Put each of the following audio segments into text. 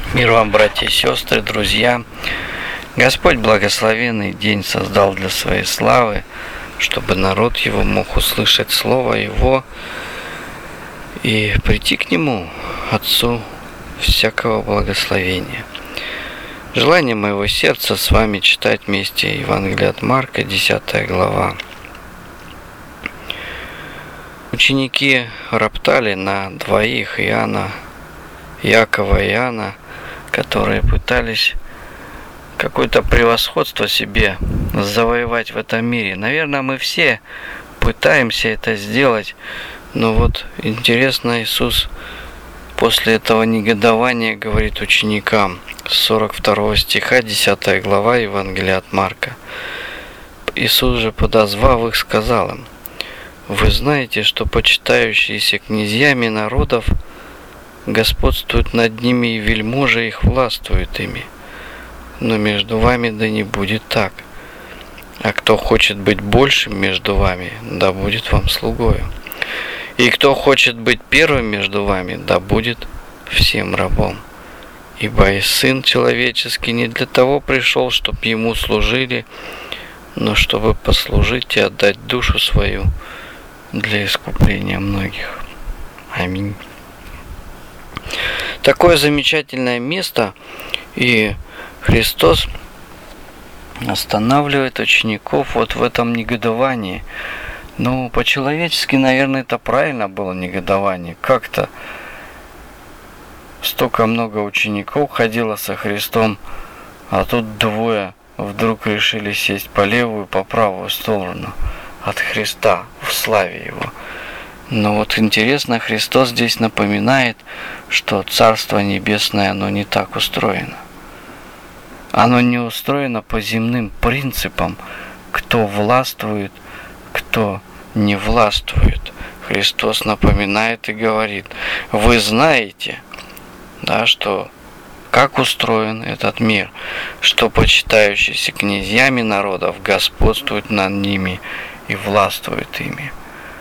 Мир вам, братья и сестры, друзья! Господь благословенный день создал для своей славы, чтобы народ его мог услышать слово его и прийти к нему, Отцу всякого благословения. Желание моего сердца с вами читать вместе Евангелие от Марка, 10 глава. Ученики роптали на двоих, Якова и Иоанна, которые пытались какое-то превосходство себе завоевать в этом мире. Наверное, мы все пытаемся это сделать, но вот интересно, Иисус после этого негодования говорит ученикам, с 42 стиха, 10 глава Евангелия от Марка. Иисус же, подозвав их, сказал им: «Вы знаете, что почитающиеся князьями народов господствуют над ними, и вельможи их властвуют ими. Но между вами да не будет так. А кто хочет быть большим между вами, да будет вам слугою. И кто хочет быть первым между вами, да будет всем рабом. Ибо и Сын Человеческий не для того пришел, чтобы Ему служили, но чтобы послужить и отдать душу свою для искупления многих». Аминь. Такое замечательное место, и Христос останавливает учеников вот в этом негодовании. Ну, по-человечески, наверное, это правильно было негодование. Как-то столько много учеников ходило со Христом, а тут двое вдруг решили сесть по левую, по правую сторону от Христа в славе Его. Но вот интересно, Христос здесь напоминает, что Царство Небесное, оно не так устроено. Оно не устроено по земным принципам, кто властвует, кто не властвует. Христос напоминает и говорит: вы знаете, да, что как устроен этот мир, что почитающиеся князьями народов господствуют над ними и властвуют ими.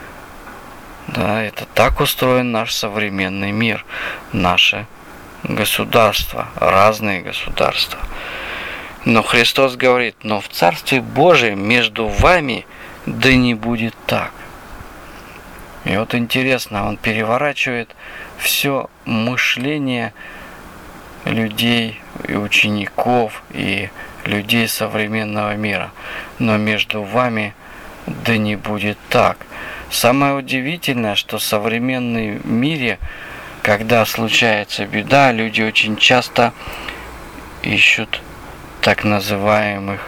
Да, это так устроен наш современный мир, наше государство, разные государства. Но Христос говорит: но в Царстве Божьем между вами да не будет так. И вот интересно, он переворачивает все мышление людей и учеников, и людей современного мира. Но между вами да не будет так. Самое удивительное, что в современном мире, когда случается беда, люди очень часто ищут так называемых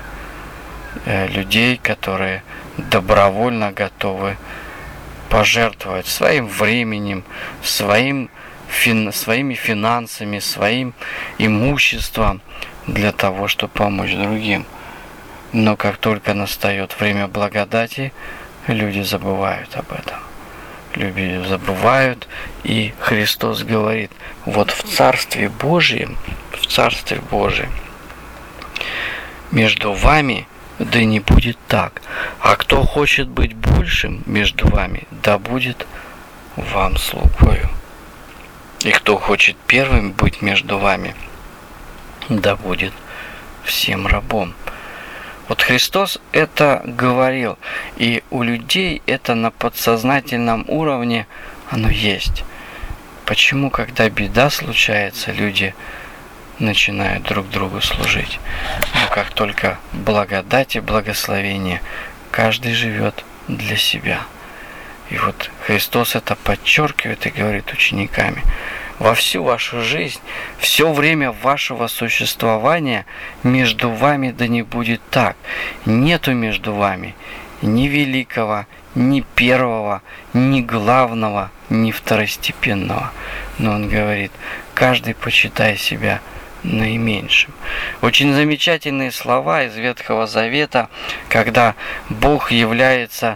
людей, которые добровольно готовы пожертвовать своим временем, своими финансами, своим имуществом для того, чтобы помочь другим. Но как только настает время благодати, люди забывают об этом. Люди забывают, и Христос говорит: вот в Царстве Божьем, между вами да не будет так. А кто хочет быть большим между вами, да будет вам слугою. И кто хочет первым быть между вами, да будет всем рабом. Вот Христос это говорил, и у людей это на подсознательном уровне оно есть. Почему, когда беда случается, люди начинают друг другу служить? Но как только благодать и благословение, каждый живет для себя. И вот Христос это подчеркивает и говорит учениками: во всю вашу жизнь, все время вашего существования между вами да не будет так. Нету между вами ни великого, ни первого, ни главного, ни второстепенного. Но он говорит: каждый почитай себя наименьшим. Очень замечательные слова из Ветхого Завета, когда Бог является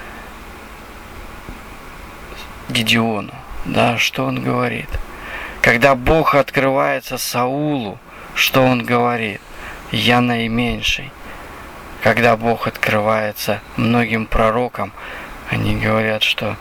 Гедеону. Да, что он говорит? Когда Бог открывается Саулу, что он говорит? Я наименьший. Когда Бог открывается многим пророкам, они говорят, что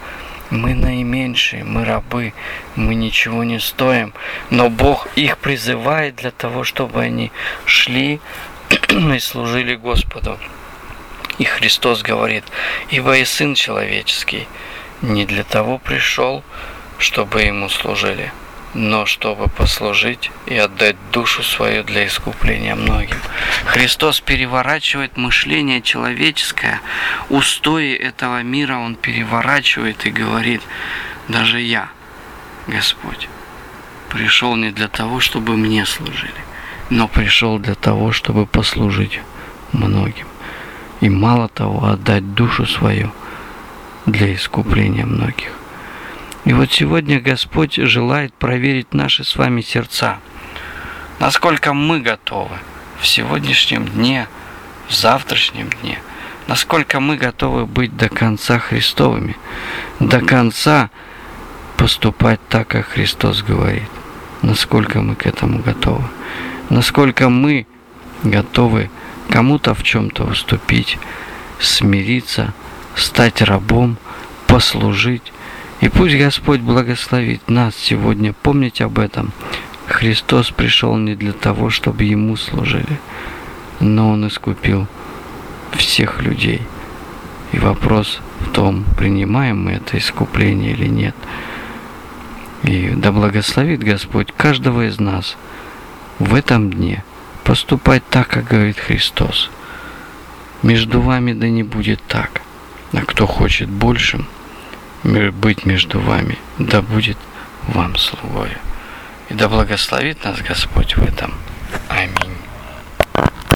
Мы наименьшие, мы рабы, мы ничего не стоим, но Бог их призывает для того, чтобы они шли и служили Господу. И Христос говорит: ибо и Сын Человеческий не для того пришел, чтобы Ему служили, но чтобы послужить и отдать душу свою для искупления многим. Христос переворачивает мышление человеческое, устои этого мира Он переворачивает и говорит: даже я, Господь, пришел не для того, чтобы мне служили, но пришел для того, чтобы послужить многим. И мало того, отдать душу свою для искупления многих. И вот сегодня Господь желает проверить наши с вами сердца. Насколько мы готовы в сегодняшнем дне, в завтрашнем дне, насколько мы готовы быть до конца Христовыми, до конца поступать так, как Христос говорит. Насколько мы к этому готовы. Насколько мы готовы кому-то в чем-то уступить, смириться, стать рабом, послужить. И пусть Господь благословит нас сегодня помнить об этом. Христос пришел не для того, чтобы Ему служили, но Он искупил всех людей. И вопрос в том, принимаем мы это искупление или нет. И да благословит Господь каждого из нас в этом дне поступать так, как говорит Христос. Между вами да не будет так. А кто хочет большим быть между вами, да будет вам слугою. И да благословит нас Господь в этом. Аминь.